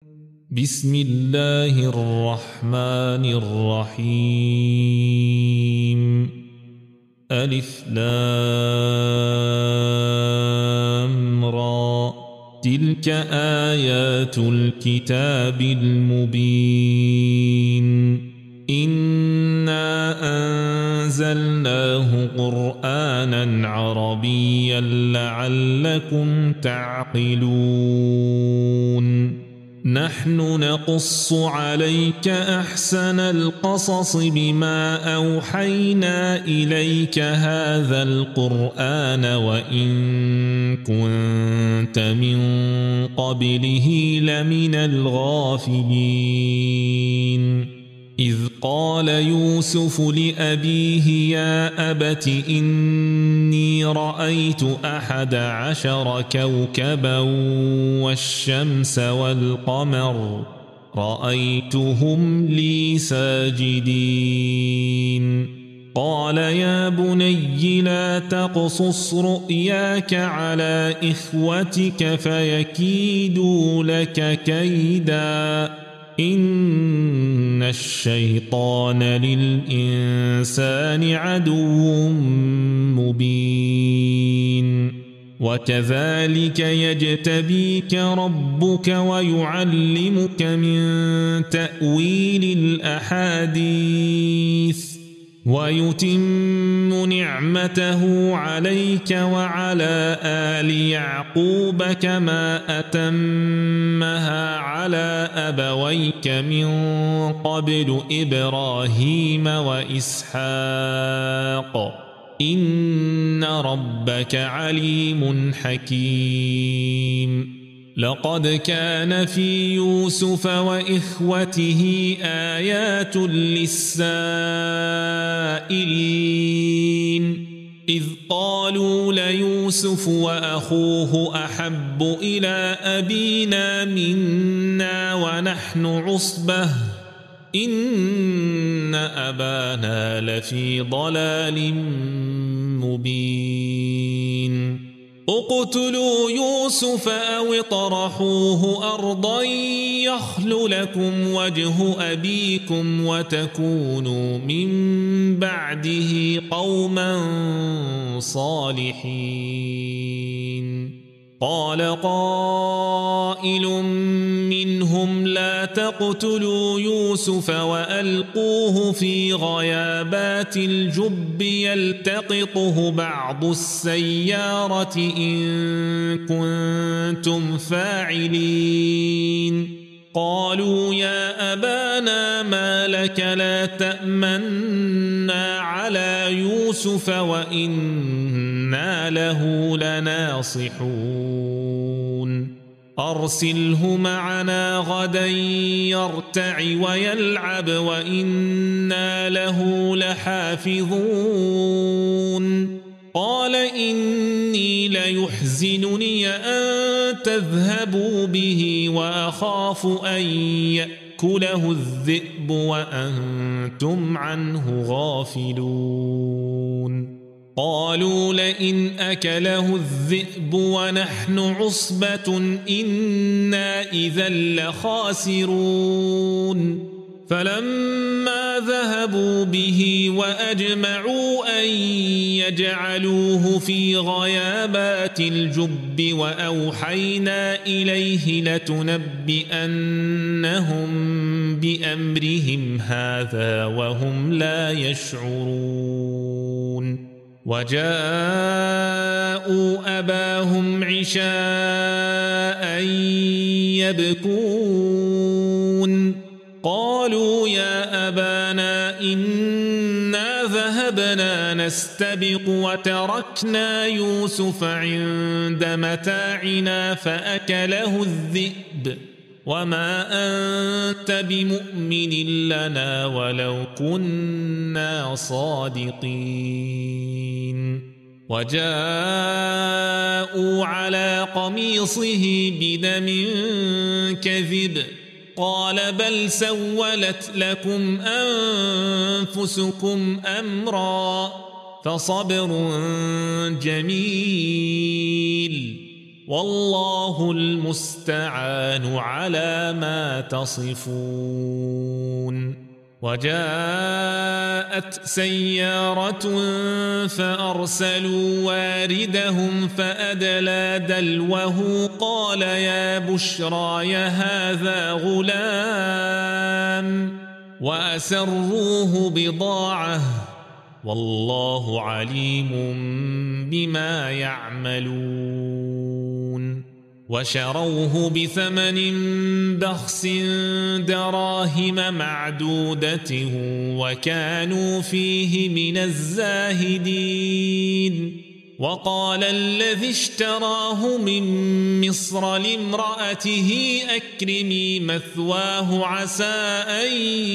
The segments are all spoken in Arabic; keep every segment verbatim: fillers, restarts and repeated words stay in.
بسم الله الرحمن الرحيم. ألف لام را. تلك آيات الكتاب المبين. إنا أنزلناه قرآنا عربيا لعلكم تعقلون. نحن نقص عليك أحسن القصص بما أوحينا إليك هذا القرآن وإن كنت من قبله لمن الغافلين. إذ قال يوسف لأبيه يا أبت إني رأيت أحد عشر كوكبا والشمس والقمر رأيتهم لي ساجدين. قال يا بني لا تقصص رؤياك على إخوتك فيكيدوا لك كيدا إن الشيطان للإنسان عدو مبين. وكذلك يجتبيك ربك ويعلمك من تأويل الأحاديث ويتم نعمته عليك وعلى آل يعقوب كما أتمها على أبويك من قبل إبراهيم وإسحاق إن ربك عليم حكيم. لقد كان في يوسف وإخوته آيات للسائلين إذ قالوا ليوسف وأخوه أحب إلى أبينا منا ونحن عصبة إن أبانا لفي ضلال مبين. اقتلوا يوسف أو اطرحوه أرضا يخل لكم وجه أبيكم وتكونوا من بعده قوما صالحين. قال قائل منهم لا تقتلوا يوسف وألقوه في غيابات الجب يلتقطه بعض السيارة إن كنتم فاعلين. قالوا يا أبانا ما لك لا تأمنا على يوسف وإنا له لناصحون. أرسله معنا غدا يرتع ويلعب وإنا له لحافظون. قال إني ليحزنني أن تذهبوا به وأخاف أن يأكله الذئب وأنتم عنه غافلون. قالوا لئن أكله الذئب ونحن عصبة إنا إذا لخاسرون. فلما ذهبوا به وأجمعوا أن يجعلوه في غيابات الجب وأوحينا إليه لتنبئنهم بأمرهم هذا وهم لا يشعرون. وجاءوا أباهم عشاء يبكون. قالوا يا أبانا إنا ذهبنا نستبق وتركنا يوسف عند متاعنا فأكله الذئب وما أنت بمؤمن لنا ولو كنا صادقين. وجاءوا على قميصه بدم كذب قال بل سولت لكم أنفسكم أمرا فصبر جميل والله المستعان على ما تصفون وجاءت سيارة فأرسلوا واردهم فأدلى دلوه قال يا بشرى هذا غلام وأسروه بضاعة والله عليم بما يعملون وشروه بثمن بخس دراهم معدودة وكانوا فيه من الزاهدين وقال الذي اشتراه من مصر لامرأته أكرمي مثواه عسى أن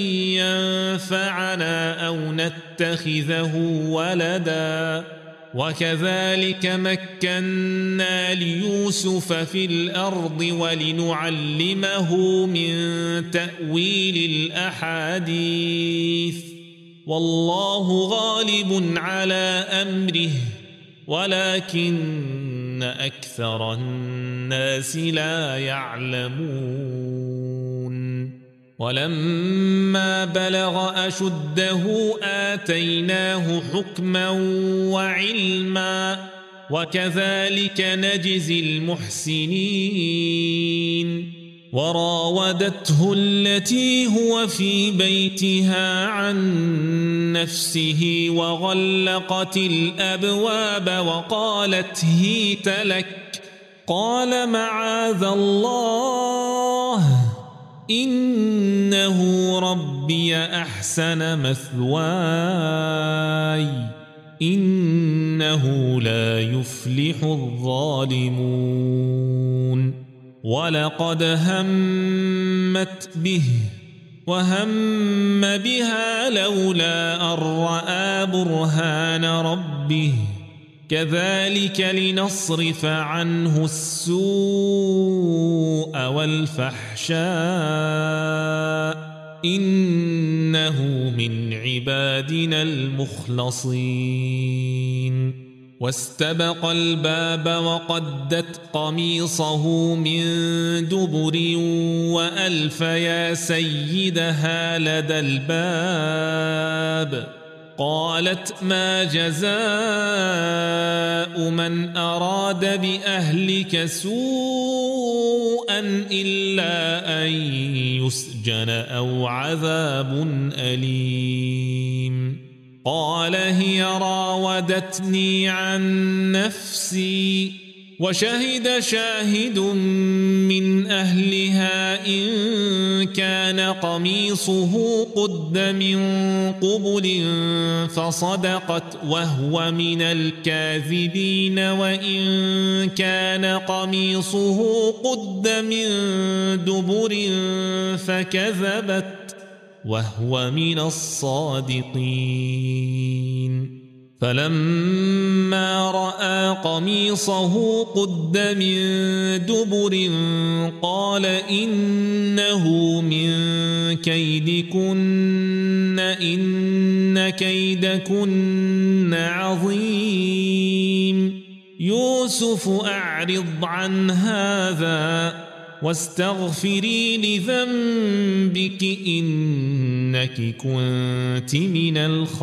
ينفعنا أو نتخذه ولدا وكذلك مكنا ليوسف في الأرض ولنعلمه من تأويل الأحاديث والله غالب على أمره ولكن أكثر الناس لا يعلمون ولما بلغ أشده آتيناه حكما وعلما وكذلك نجزي المحسنين وراودته التي هو في بيتها عن نفسه وغلقت الأبواب وقالت هيت لك قال معاذ الله إنه ربي أحسن مثواي إنه لا يفلح الظالمون ولقد همت به وهم بها لولا أن رأى برهان ربه كذلك لنصرف عنه السوء والفحشاء إنه من عبادنا المخلصين واستبق الباب وقدت قميصه من دبر وألف يا سيدها لدى الباب قالت ما جزاء من أراد بأهلك سوءا إلا أن يسجن أو عذاب أليم قال هي راودتني عن نفسي وشهد شاهد من أهلها إن كان قميصه قد من قبل فصدقت وهو من الكاذبين وإن كان قميصه قد من دبر فكذبت وهو من الصادقين فلما رأى قميصه قد من دبر قال إنه من كيدكن إن كيدكن عظيم يوسف أعرض عن هذا واستغفري لذنبك إنك كنت من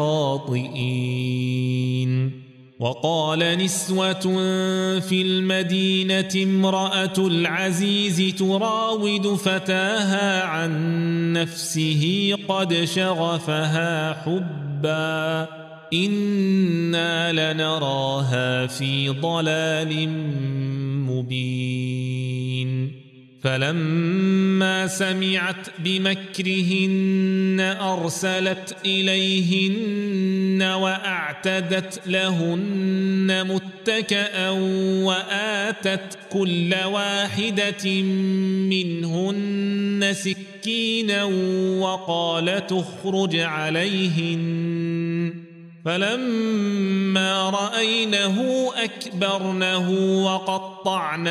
الخاطئين وقال نسوة في المدينة امرأة العزيز تراود فتاها عن نفسه قد شغفها حبا إنا لنراها في ضلال مبين فلما سمعت بمكرهن أرسلت إليهن وأعتدت لهن متكأ وآتت كل واحدة منهن سكينا وقالت اخرج عليهن فلما رأينه أكبرنه وقطعن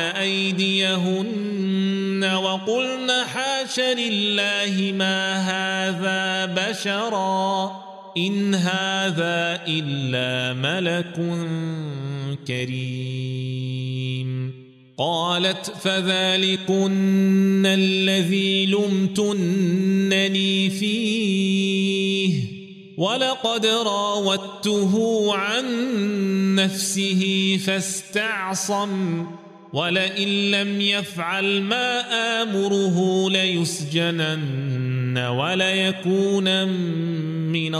أيديهن وقلن حاش لله ما هذا بشرا إن هذا إلا ملك كريم قالت فذلكن الذي لمتنني فيه ولقد راودته عن نفسه فاستعصم ولئن لم يفعل ما آمره ليسجنن وليكون من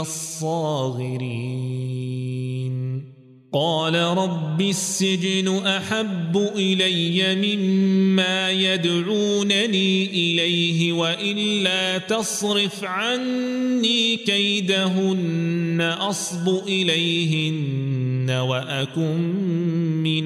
الصاغرين قال رب السجن أحب إلي مما يدعونني إليه وإلا تصرف عني كيدهن أصب إليهن وأكن من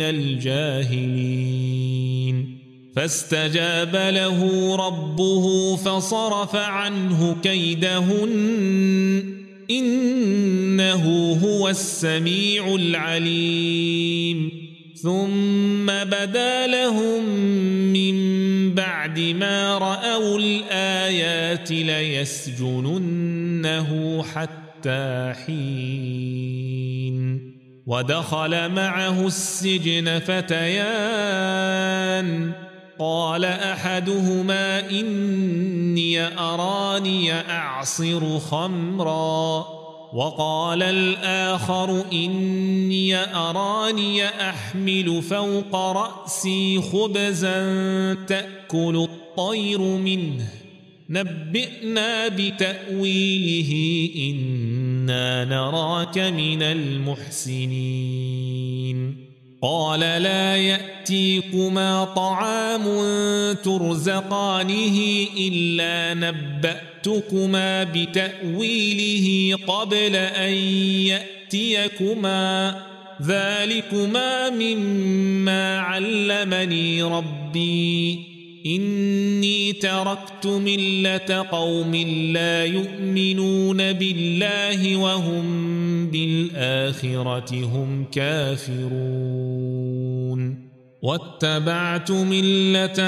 الجاهلين فاستجاب له ربه فصرف عنه كيدهن إنه هو السميع العليم ثم بدا لهم من بعد ما رأوا الآيات ليسجننه حتى حين ودخل معه السجن فتيان قال أحدهما إني أراني أعصر خمرا وقال الآخر إني أراني أحمل فوق رأسي خبزا تأكل الطير منه نبئنا بتأويله إنا نراك من المحسنين قال لا يأتيكما طعام ترزقانه إلا نبأتكما بتأويله قبل أن يأتيكما ذلكما مما علمني ربي إني تركت ملة قوم لا يؤمنون بالله وهم بالآخرة هم كافرون واتبعت ملة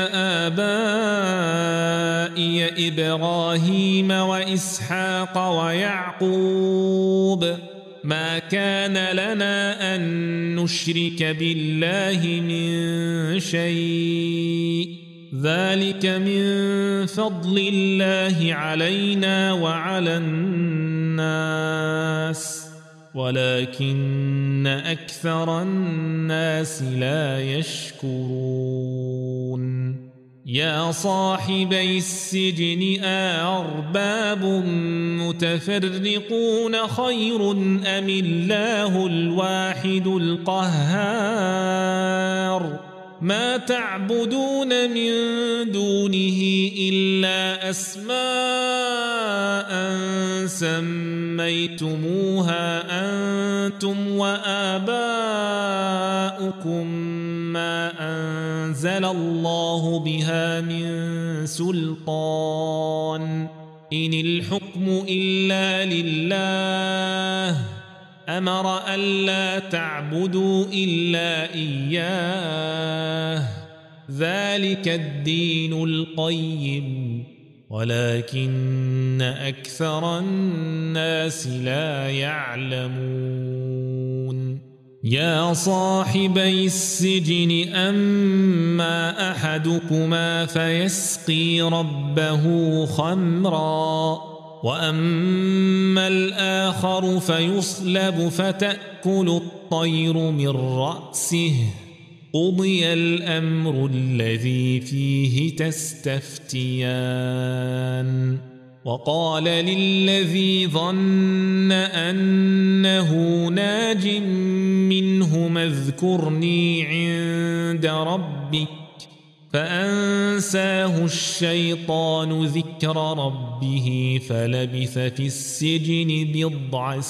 آبائي إبراهيم وإسحاق ويعقوب ما كان لنا أن نشرك بالله من شيء ذلك من فضل الله علينا وعلى الناس ولكن أكثر الناس لا يشكرون يا صاحبي السجن أأرباب متفرقون خير أم الله الواحد القهار ما تعبدون من دونه إلا أسماء سميتموها أنتم وآباؤكم ما أنزل الله بها من سلطان إن الحكم إلا لله أمر ألا تعبدوا إلا إياه ذلك الدين القيم ولكن أكثر الناس لا يعلمون يا صاحبي السجن أما أحدكما فيسقي ربه خمرا وأما الآخر فيصلب فتأكل الطير من رأسه قضي الأمر الذي فيه تستفتيان وقال للذي ظن أنه ناج منهما اذكرني عند ربك فأنساه الشيطان ذكر ربه فلبث في السجن بضع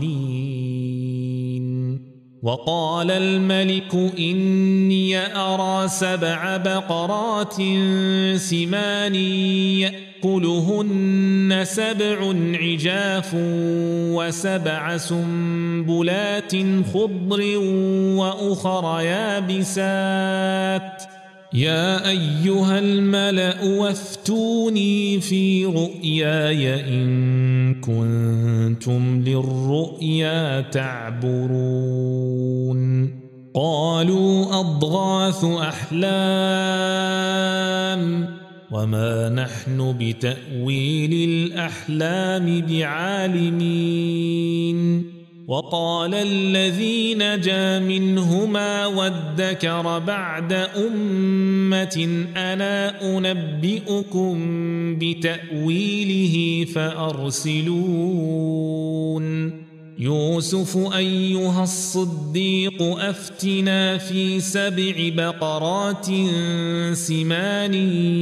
سنين وقال الملك إني أرى سبع بقرات سمان يأكلهن سبع عجاف وسبع سنبلات خضر وأخر يابسات يا أيها الملأ وافتوني في رؤياي إن كنتم للرؤيا تعبرون قالوا أضغاث أحلام وما نحن بتأويل الأحلام بعالمين. وقال الذي نجا منهما وادكر بعد أمة أنا أنبئكم بتأويله فأرسلون. يوسف أيها الصديق أفتنا في سبع بقرات سمان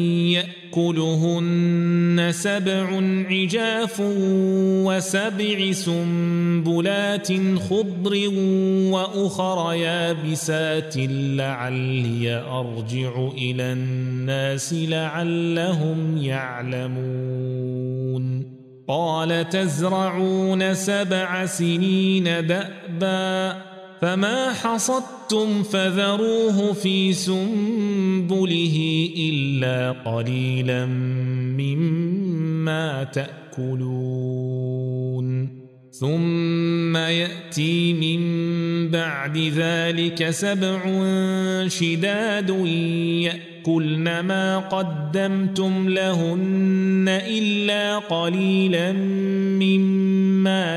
يأكلهن سبع عجاف وسبع سنبلات خضر وأخر يابسات لعلي أرجع إلى الناس لعلهم يعلمون. قال تزرعون سبع سنين دأبا فما حصدتم فذروه في سنبله إلا قليلا مما تأكلون. ثم يأتي من بعد ذلك سبع شداد يأكلن ما قدمتم لهن إلا قليلا مما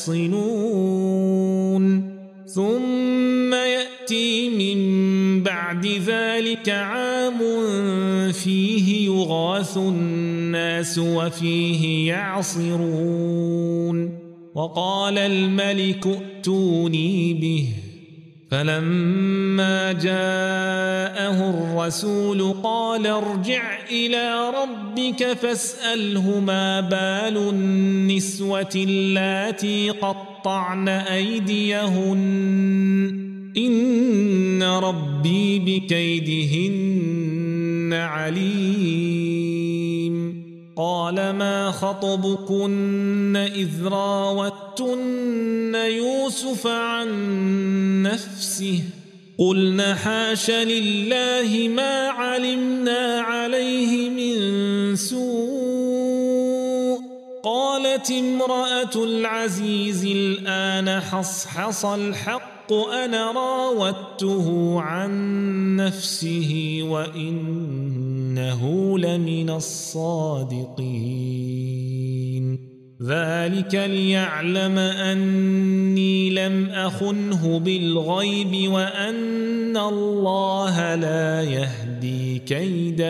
تحصنون. ثم يأتي من بعد ذلك عام فيه يغاث الناس وفيه يعصرون. وقال الملك ائتوني به فلما جاءه الرسول قال ارجع إلى ربك فاسأله ما بال النسوة اللاتي قطعن أيديهن إن ربي بكيدهن عليم. قال ما خطبكن إذ راوتن يوسف عن نفسه قلنا حاش لله ما علمنا عليه من سوء. قالت امرأة العزيز الآن حصحص الحق أنا راودته عن نفسه وإنه لمن الصادقين. ذلك ليعلم أني لم أخنه بالغيب وأن الله لا يهدي كيد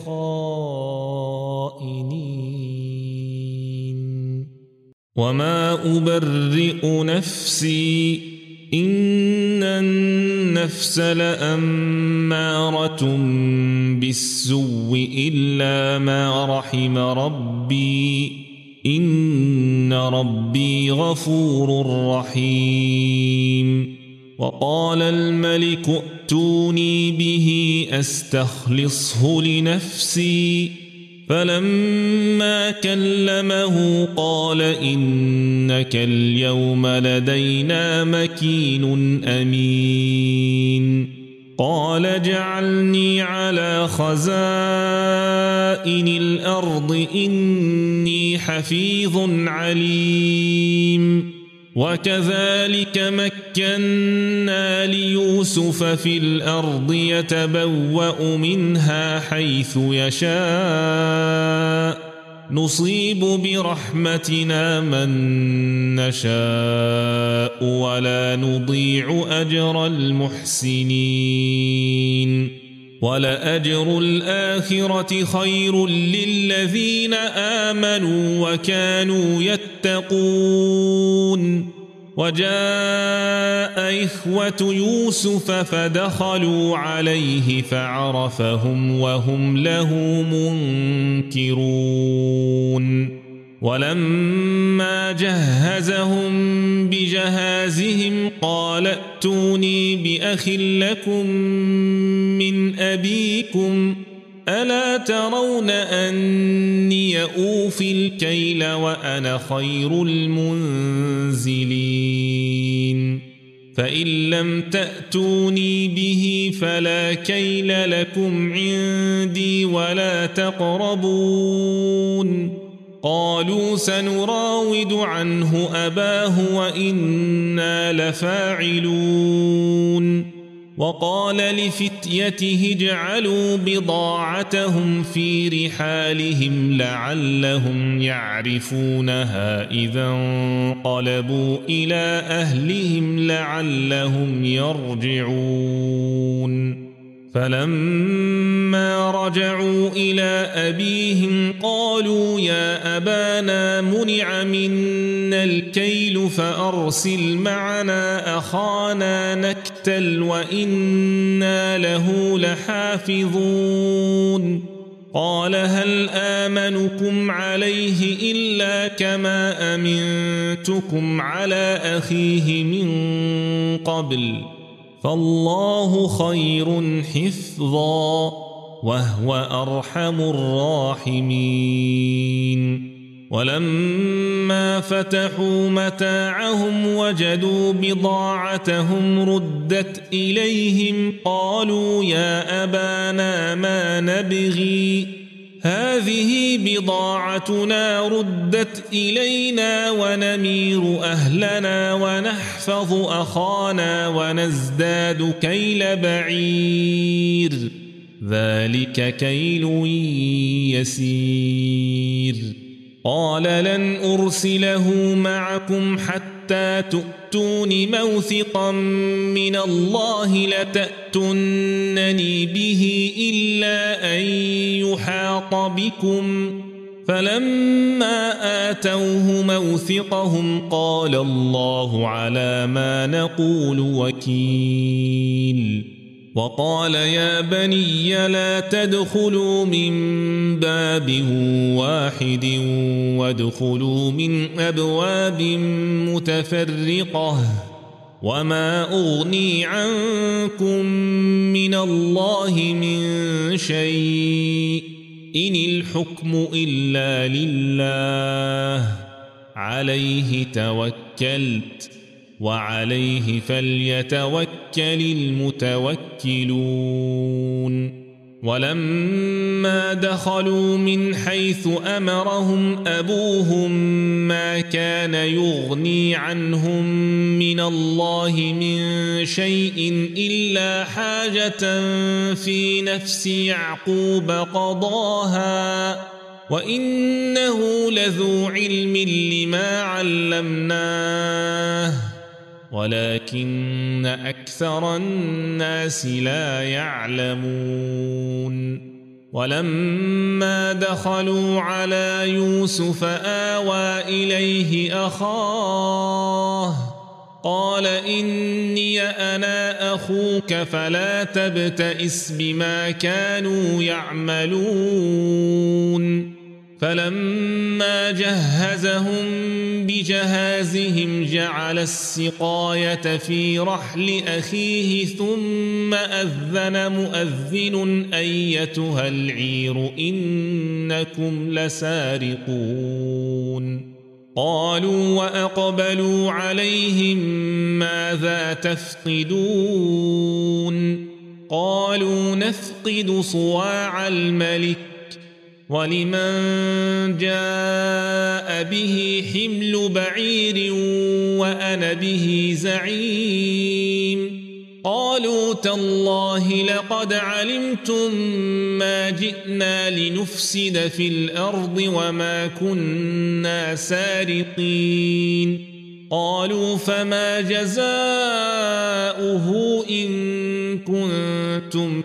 الخائنين. وما أبرئ نفسي إن النفس لأمارة بالسوء إلا ما رحم ربي إن ربي غفور رحيم. وقال الملك ائتوني به أستخلصه لنفسي فلما كلمه قال إنك اليوم لدينا مكين أمين. قال اجعلني على خزائن الأرض إني حفيظ عليم. وكذلك مكنا ليوسف في الأرض يتبوأ منها حيث يشاء نصيب برحمتنا من نشاء ولا نضيع أجر المحسنين. ولأجر الآخرة خير للذين آمنوا وكانوا يتقون. وجاء إخوة يوسف فدخلوا عليه فعرفهم وهم له منكرون. ولما جهزهم بجهازهم قال ائتوني بأخ لكم من أبيكم ألا ترون أني أوفي الكيل وأنا خير المنزلين. فإن لم تأتوني به فلا كيل لكم عندي ولا تقربون. قالوا سنراود عنه أباه وإنا لفاعلون. وقال لفتيته اجعلوا بضاعتهم في رحالهم لعلهم يعرفونها إذا انقلبوا إلى أهلهم لعلهم يرجعون فلما رجعوا إلى أبيهم قالوا يا أبانا منع منا الكيل فأرسل معنا أخانا نكتل وإنا له لحافظون قال هل آمنكم عليه إلا كما أمنتكم على أخيه من قبل فالله خير حفظا وهو أرحم الراحمين ولما فتحوا متاعهم وجدوا بضاعتهم ردت إليهم قالوا يا أبانا ما نبغي هذه بضاعتنا ردت إلينا ونمير أهلنا ونحفظ أخانا ونزداد كيل بعير ذلك كيل يسير قال لن أرسله معكم حتى تؤتون موثقا من الله لتأتونني به إلا أن يحاط بكم فلما آتوه موثقهم قال الله على ما نقول وكيل وقال يا بني لا تدخلوا من باب واحد وادخلوا من أبواب متفرقة وما أغني عنكم من الله من شيء إن الحكم إلا لله عليه توكلت وعليه فليتوكل المتوكلون ولما دخلوا من حيث أمرهم أبوهم ما كان يغني عنهم من الله من شيء إلا حاجة في نفس يعقوب قضاها وإنه لذو علم لما علمناه ولكن أكثر الناس لا يعلمون ولما دخلوا على يوسف آوى إليه أخاه قال إني أنا أخوك فلا تبتئس بما كانوا يعملون فلما جهزهم بجهازهم جعل السقاية في رحل أخيه ثم أذن مؤذن أيتها العير إنكم لسارقون قالوا وأقبلوا عليهم ماذا تفقدون قالوا نفقد صواع الملك ولمن جاء به حمل بعير وأنا به زعيم قالوا تالله لقد علمتم ما جئنا لنفسد في الأرض وما كنا سارقين قالوا فما جزاؤه إن كنتم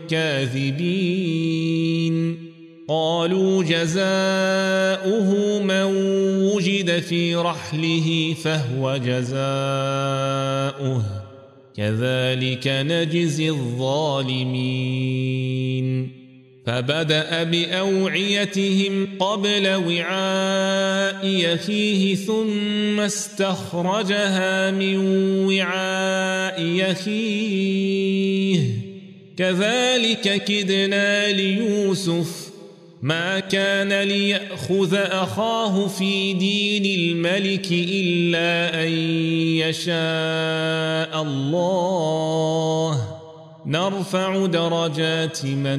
كاذبين قالوا جزاؤه من وجد في رحله فهو جزاؤه كذلك نجزي الظالمين فبدأ بأوعيتهم قبل وعاء أخيه ثم استخرجها من وعاء أخيه كذلك كدنا ليوسف ما كان ليأخذ أخاه في دين الملك إلا أن يشاء الله نرفع درجات من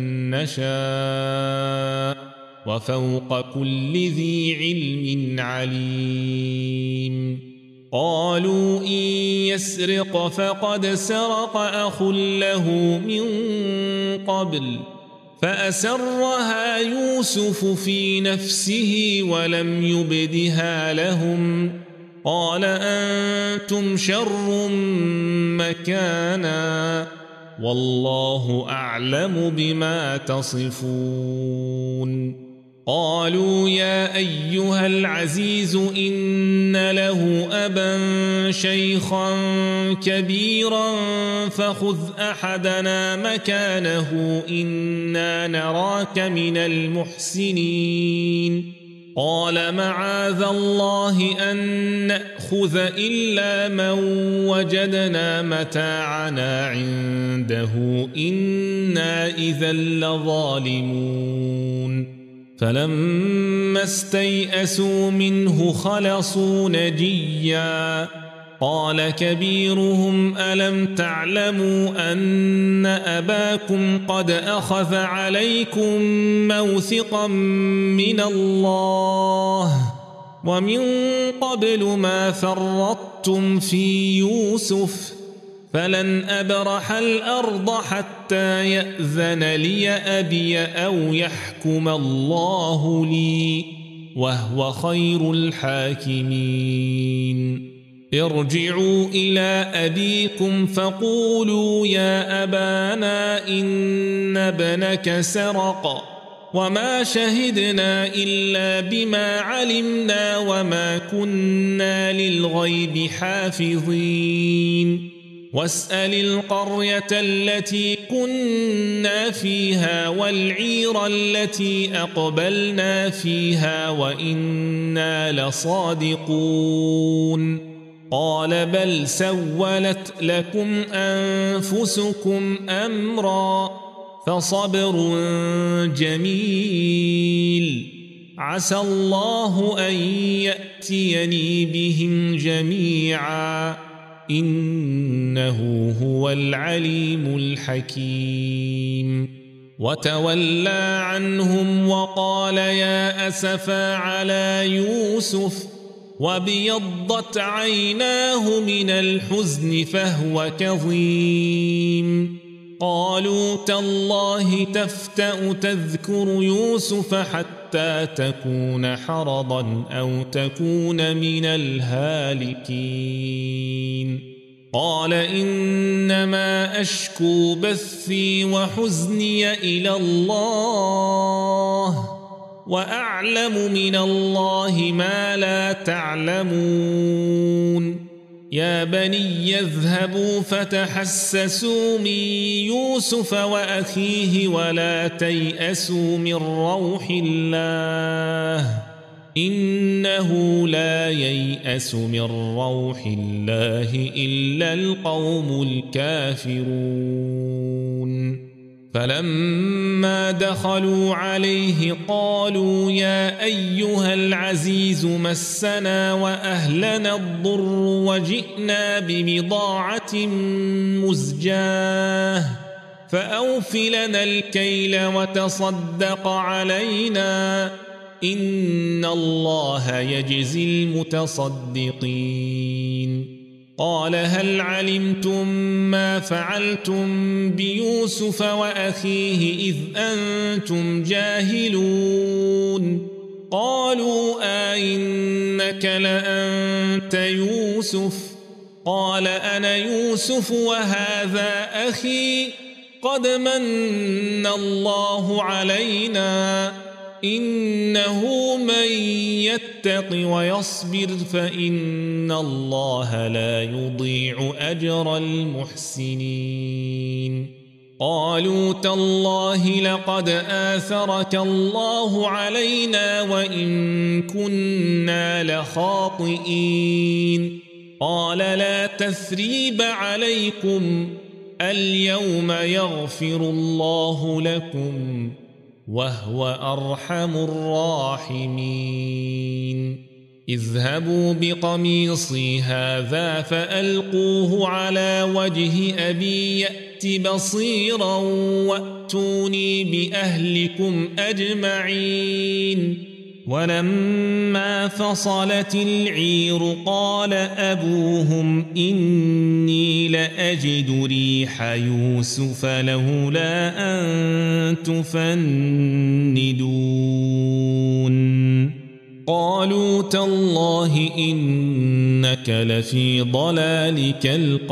نشاء وفوق كل ذي علم عليم قالوا إن يسرق فقد سرق أخ له من قبل فأسرها يوسف في نفسه ولم يبدها لهم قال أنتم شر مكانا والله أعلم بما تصفون قالوا يا أيها العزيز إن له أبا شيخا كبيرا فخذ أحدنا مكانه إنا نراك من المحسنين قال معاذ الله أن نأخذ إلا من وجدنا متاعنا عنده إنا إذا لظالمون فلما استيئسوا منه خلصوا نجيا قال كبيرهم ألم تعلموا أن أباكم قد أخذ عليكم موثقا من الله ومن قبل ما فرطتم في يوسف فلن أبرح الأرض حتى يأذن لي أبي أو يحكم الله لي وهو خير الحاكمين ارجعوا إلى أبيكم فقولوا يا أبانا إن ابنك سرق وما شهدنا إلا بما علمنا وما كنا للغيب حافظين واسأل القرية التي كنا فيها والعير التي أقبلنا فيها وإنا لصادقون قال بل سولت لكم أنفسكم أمرا فصبر جميل عسى الله أن يأتيني بهم جميعا إنه هو العليم الحكيم وتولى عنهم وقال يا أسفا على يوسف وابيضت عيناه من الحزن فهو كظيم قالوا تالله تفتأ تذكر يوسف حتى تكون حرضا أو تكون من الهالكين قال إنما أشكو بثي وحزني إلى الله وأعلم من الله ما لا تعلمون يا بني اذهبوا فتحسسوا من يوسف وأخيه ولا تيأسوا من روح الله إنه لا ييأس من روح الله إلا القوم الكافرون فلما دخلوا عليه قالوا يا أيها العزيز مسنا وأهلنا الضر وجئنا ببضاعة مزجاة فأوف لنا الكيل وتصدق علينا إن الله يجزي المتصدقين قال هل علمتم ما فعلتم بيوسف وأخيه إذ أنتم جاهلون قالوا آئنك لأنت يوسف قال أنا يوسف وهذا أخي قد من الله علينا إنه من يتق ويصبر فإن الله لا يضيع أجر المحسنين قالوا تالله لقد آثرك الله علينا وإن كنا لخاطئين قال لا تثريب عليكم اليوم يغفر الله لكم وهو أرحم الراحمين اذهبوا بقميصي هذا فألقوه على وجه أبي يأت بصيرا وأتوني بأهلكم أجمعين ولما فصلت العير قال أبوهم إني لأجد ريح يوسف لولا أن تفندون قالوا تالله إنك لفي ضلالك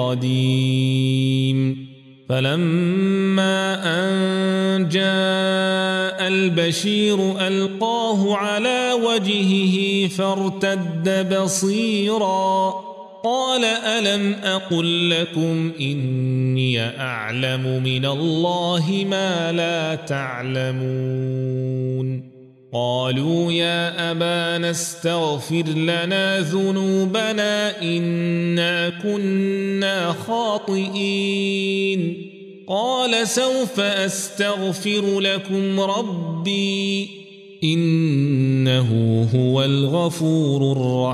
القديم فلما أن جاء البشير ألقاه على وجهه فارتد بصيرا قال ألم أقل لكم إني أعلم من الله ما لا تعلمون قالوا يا أبانا استغفر لنا ذنوبنا إنا كنا خاطئين قال سوف أستغفر لكم ربي إنه هو الغفور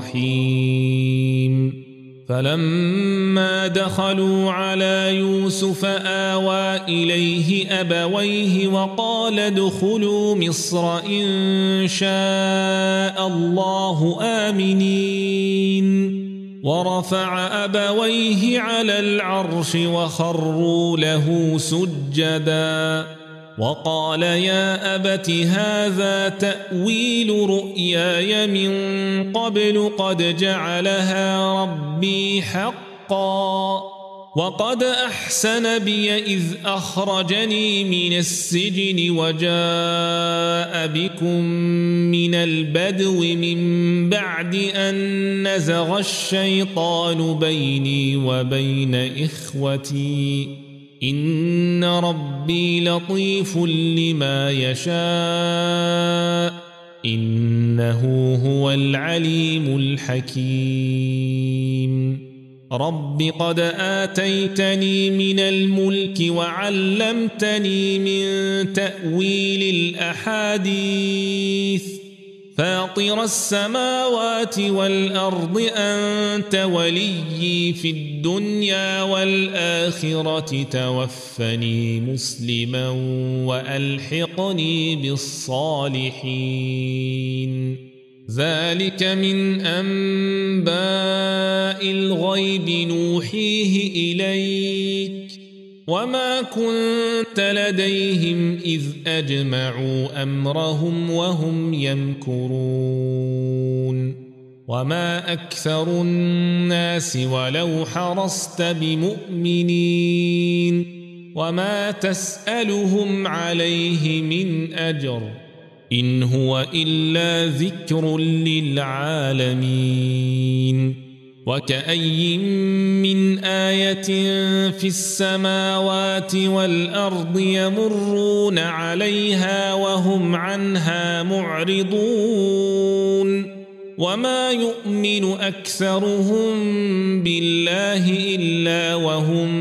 الرحيم فلما دخلوا على يوسف آوى إليه أبويه وقال ادخلوا مصر إن شاء الله آمنين ورفع أبويه على العرش وخروا له سجدا وقال يا أبت هذا تأويل رؤياي من قبل قد جعلها ربي حقا وقد أحسن بي إذ أخرجني من السجن وجاء بكم من البدو من بعد أن نزغ الشيطان بيني وبين إخوتي إن ربي لطيف لما يشاء إنه هو العليم الحكيم رب قد آتيتني من الملك وعلمتني من تأويل الأحاديث فاطر السماوات والأرض أنت وليي في الدنيا والآخرة توفني مسلما وألحقني بالصالحين ذلك من أنباء الغيب نوحيه إليك وما كنت لديهم إذ أجمعوا أمرهم وهم يمكرون وما أكثر الناس ولو حرصت بمؤمنين وما تسألهم عليه من أجر إن هو إلا ذكر للعالمين وكأي من آية في السماوات والأرض يمرون عليها وهم عنها معرضون وما يؤمن أكثرهم بالله إلا وهم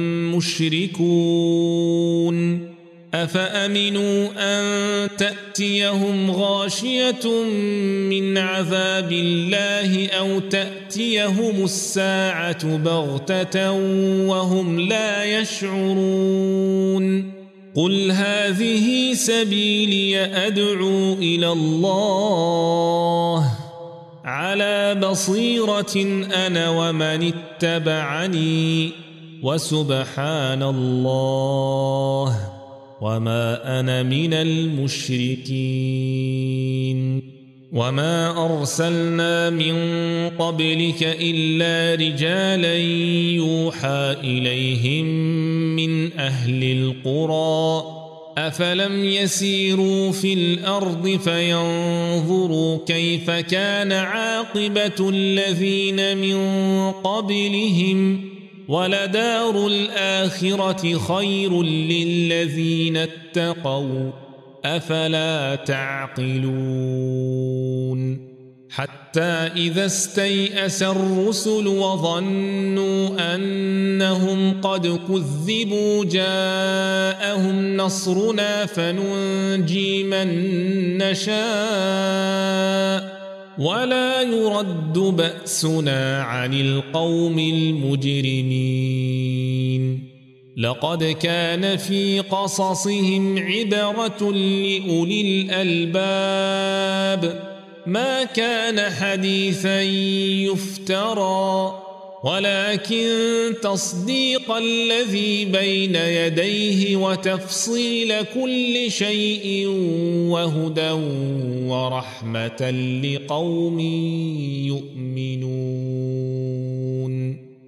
مشركون أفأمنوا أن تأتيهم غاشية من عذاب الله أو تأتيهم الساعة بغتة وهم لا يشعرون قل هذه سبيلي أدعو إلى الله على بصيرة أنا ومن اتبعني وسبحان الله وما أنا من المشركين وما أرسلنا من قبلك إلا رجالا يوحى إليهم من أهل القرى أفلم يسيروا في الأرض فينظروا كيف كان عاقبة الذين من قبلهم ولدار الآخرة خير للذين اتقوا أفلا تعقلون حتى إذا استيأس الرسل وظنوا أنهم قد كذبوا جاءهم نصرنا فننجي من نشاء ولا يرد بأسنا عن القوم المجرمين لقد كان في قصصهم عبرة لأولي الألباب ما كان حديثا يفترى ولكن تصديق الذي بين يديه وتفصيل كل شيء وهدى ورحمة لقوم يؤمنون.